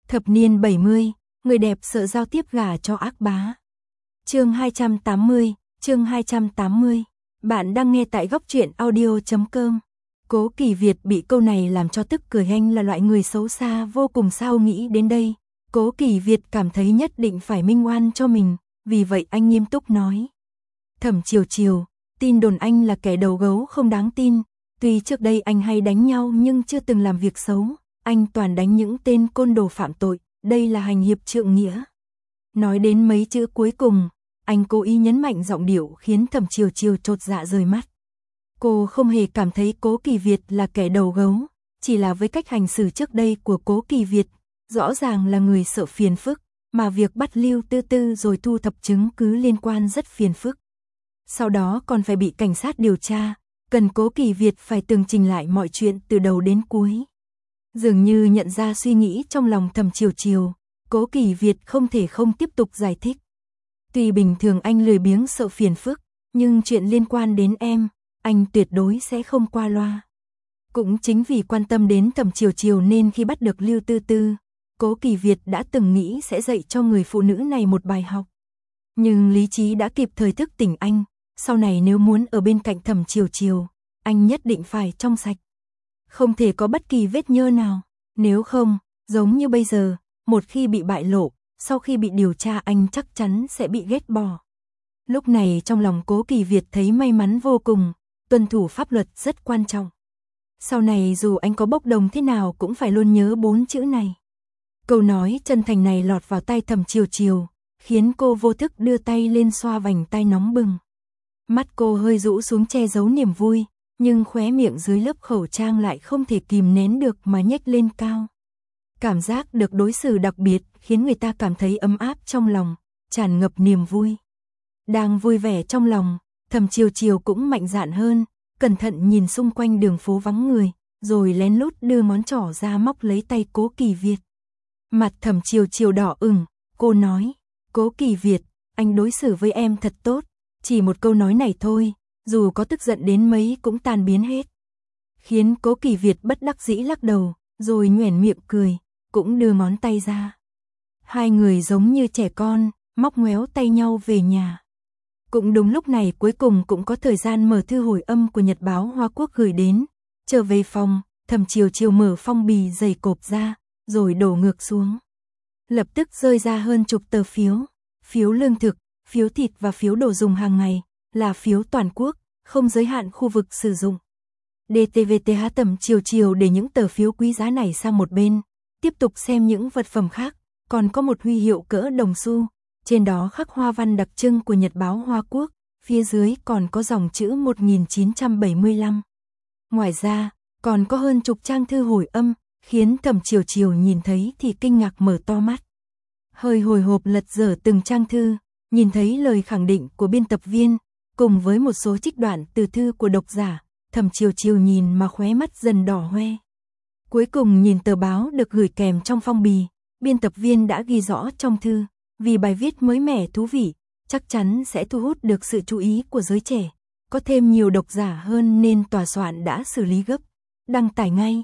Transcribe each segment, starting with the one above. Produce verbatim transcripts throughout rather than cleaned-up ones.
Thập niên bảy mươi, người đẹp sợ giao tiếp gả cho ác bá. Chương hai trăm tám mươi, chương hai trăm tám mươi. Bạn đang nghe tại góc truyện audio chấm com. Cố Kỳ Việt bị câu này làm cho tức cười, anh là loại người xấu xa vô cùng sao nghĩ đến đây. Cố Kỳ Việt cảm thấy nhất định phải minh oan cho mình, vì vậy anh nghiêm túc nói. Thẩm Chiều Chiều, tin đồn anh là kẻ đầu gấu không đáng tin, tuy trước đây anh hay đánh nhau nhưng chưa từng làm việc xấu, anh toàn đánh những tên côn đồ phạm tội, đây là hành hiệp trượng nghĩa. Nói đến mấy chữ cuối cùng, anh cố ý nhấn mạnh giọng điệu khiến Thẩm Chiều Chiều chột dạ rời mắt. Cô không hề cảm thấy Cố Kỳ Việt là kẻ đầu gấu, chỉ là với cách hành xử trước đây của Cố Kỳ Việt, rõ ràng là người sợ phiền phức, mà việc bắt Lưu Tư Tư rồi thu thập chứng cứ liên quan rất phiền phức. Sau đó còn phải bị cảnh sát điều tra, cần Cố Kỳ Việt phải tường trình lại mọi chuyện từ đầu đến cuối. Dường như nhận ra suy nghĩ trong lòng Thẩm Chiều Chiều, Cố Kỳ Việt không thể không tiếp tục giải thích. Tuy bình thường anh lười biếng sợ phiền phức, nhưng chuyện liên quan đến em, anh tuyệt đối sẽ không qua loa. Cũng chính vì quan tâm đến Thẩm Chiều Chiều nên khi bắt được Lưu Tư Tư, Cố Kỳ Việt đã từng nghĩ sẽ dạy cho người phụ nữ này một bài học. Nhưng lý trí đã kịp thời thức tỉnh anh, sau này nếu muốn ở bên cạnh Thẩm Chiều Chiều, anh nhất định phải trong sạch. Không thể có bất kỳ vết nhơ nào, nếu không, giống như bây giờ, một khi bị bại lộ, sau khi bị điều tra anh chắc chắn sẽ bị ghét bỏ. Lúc này trong lòng Cố Kỳ Việt thấy may mắn vô cùng, tuân thủ pháp luật rất quan trọng. Sau này dù anh có bốc đồng thế nào cũng phải luôn nhớ bốn chữ này. Câu nói chân thành này lọt vào tai Thẩm Chiều Chiều, khiến cô vô thức đưa tay lên xoa vành tai nóng bừng. Mắt cô hơi rũ xuống che giấu niềm vui, nhưng khóe miệng dưới lớp khẩu trang lại không thể kìm nén được mà nhếch lên cao. Cảm giác được đối xử đặc biệt khiến người ta cảm thấy ấm áp trong lòng, tràn ngập niềm vui. Đang vui vẻ trong lòng, Thẩm Chiều Chiều cũng mạnh dạn hơn, cẩn thận nhìn xung quanh đường phố vắng người, rồi lén lút đưa ngón trỏ ra móc lấy tay Cố Kỳ Việt. Mặt Thẩm Chiều Chiều đỏ ửng, cô nói, Cố Kỳ Việt, anh đối xử với em thật tốt, chỉ một câu nói này thôi, dù có tức giận đến mấy cũng tan biến hết. Khiến Cố Kỳ Việt bất đắc dĩ lắc đầu, rồi nhoẻn miệng cười, cũng đưa ngón tay ra. Hai người giống như trẻ con, móc ngoéo tay nhau về nhà. Cũng đúng lúc này cuối cùng cũng có thời gian mở thư hồi âm của Nhật báo Hoa Quốc gửi đến. Trở về phòng, Thẩm Chiều Chiều mở phong bì dày cộp ra, rồi đổ ngược xuống. Lập tức rơi ra hơn chục tờ phiếu, phiếu lương thực, phiếu thịt và phiếu đồ dùng hàng ngày, là phiếu toàn quốc, không giới hạn khu vực sử dụng. đê tê vê tê hát Thẩm Chiều Chiều để những tờ phiếu quý giá này sang một bên, tiếp tục xem những vật phẩm khác, còn có một huy hiệu cỡ đồng xu, trên đó khắc hoa văn đặc trưng của Nhật báo Hoa Quốc, phía dưới còn có dòng chữ một nghìn chín trăm bảy mươi lăm. Ngoài ra, còn có hơn chục trang thư hồi âm, khiến Thẩm Chiều Chiều nhìn thấy thì kinh ngạc mở to mắt. Hơi hồi hộp lật dở từng trang thư, nhìn thấy lời khẳng định của biên tập viên, cùng với một số trích đoạn từ thư của độc giả, Thẩm Chiều Chiều nhìn mà khóe mắt dần đỏ hoe. Cuối cùng nhìn tờ báo được gửi kèm trong phong bì, biên tập viên đã ghi rõ trong thư, vì bài viết mới mẻ thú vị, chắc chắn sẽ thu hút được sự chú ý của giới trẻ, có thêm nhiều độc giả hơn nên tòa soạn đã xử lý gấp, đăng tải ngay.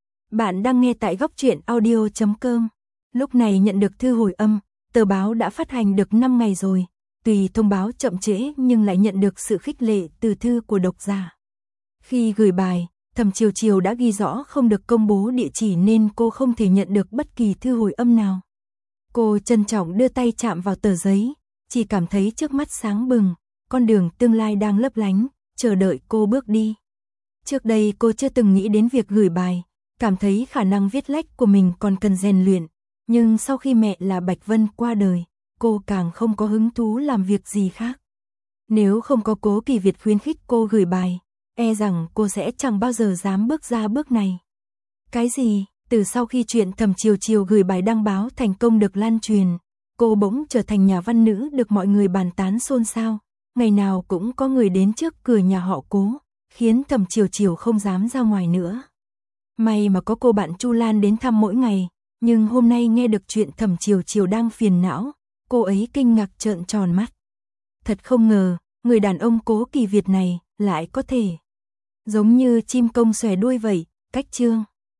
Bạn đang nghe tại góc truyện audio chấm com. Lúc này nhận được thư hồi âm, tờ báo đã phát hành được năm ngày rồi, tùy thông báo chậm trễ nhưng lại nhận được sự khích lệ từ thư của độc giả. Khi gửi bài, Thẩm Chiều Chiều đã ghi rõ không được công bố địa chỉ nên cô không thể nhận được bất kỳ thư hồi âm nào. Cô trân trọng đưa tay chạm vào tờ giấy, chỉ cảm thấy trước mắt sáng bừng, con đường tương lai đang lấp lánh, chờ đợi cô bước đi. Trước đây cô chưa từng nghĩ đến việc gửi bài, cảm thấy khả năng viết lách của mình còn cần rèn luyện, nhưng sau khi mẹ là Bạch Vân qua đời, cô càng không có hứng thú làm việc gì khác. Nếu không có Cố Kỳ Việt khuyến khích cô gửi bài, e rằng cô sẽ chẳng bao giờ dám bước ra bước này. Cái gì? Từ sau khi chuyện Thẩm Chiều Chiều gửi bài đăng báo thành công được lan truyền, cô bỗng trở thành nhà văn nữ được mọi người bàn tán xôn xao, ngày nào cũng có người đến trước cửa nhà họ Cố, khiến Thẩm Chiều Chiều không dám ra ngoài nữa. May mà có cô bạn Chu Lan đến thăm mỗi ngày, nhưng hôm nay nghe được chuyện Thẩm Chiều Chiều đang phiền não, cô ấy kinh ngạc trợn tròn mắt. Thật không ngờ, người đàn ông Cố Kỳ Việt này lại có thể giống như chim công xòe đuôi vậy, cách chương.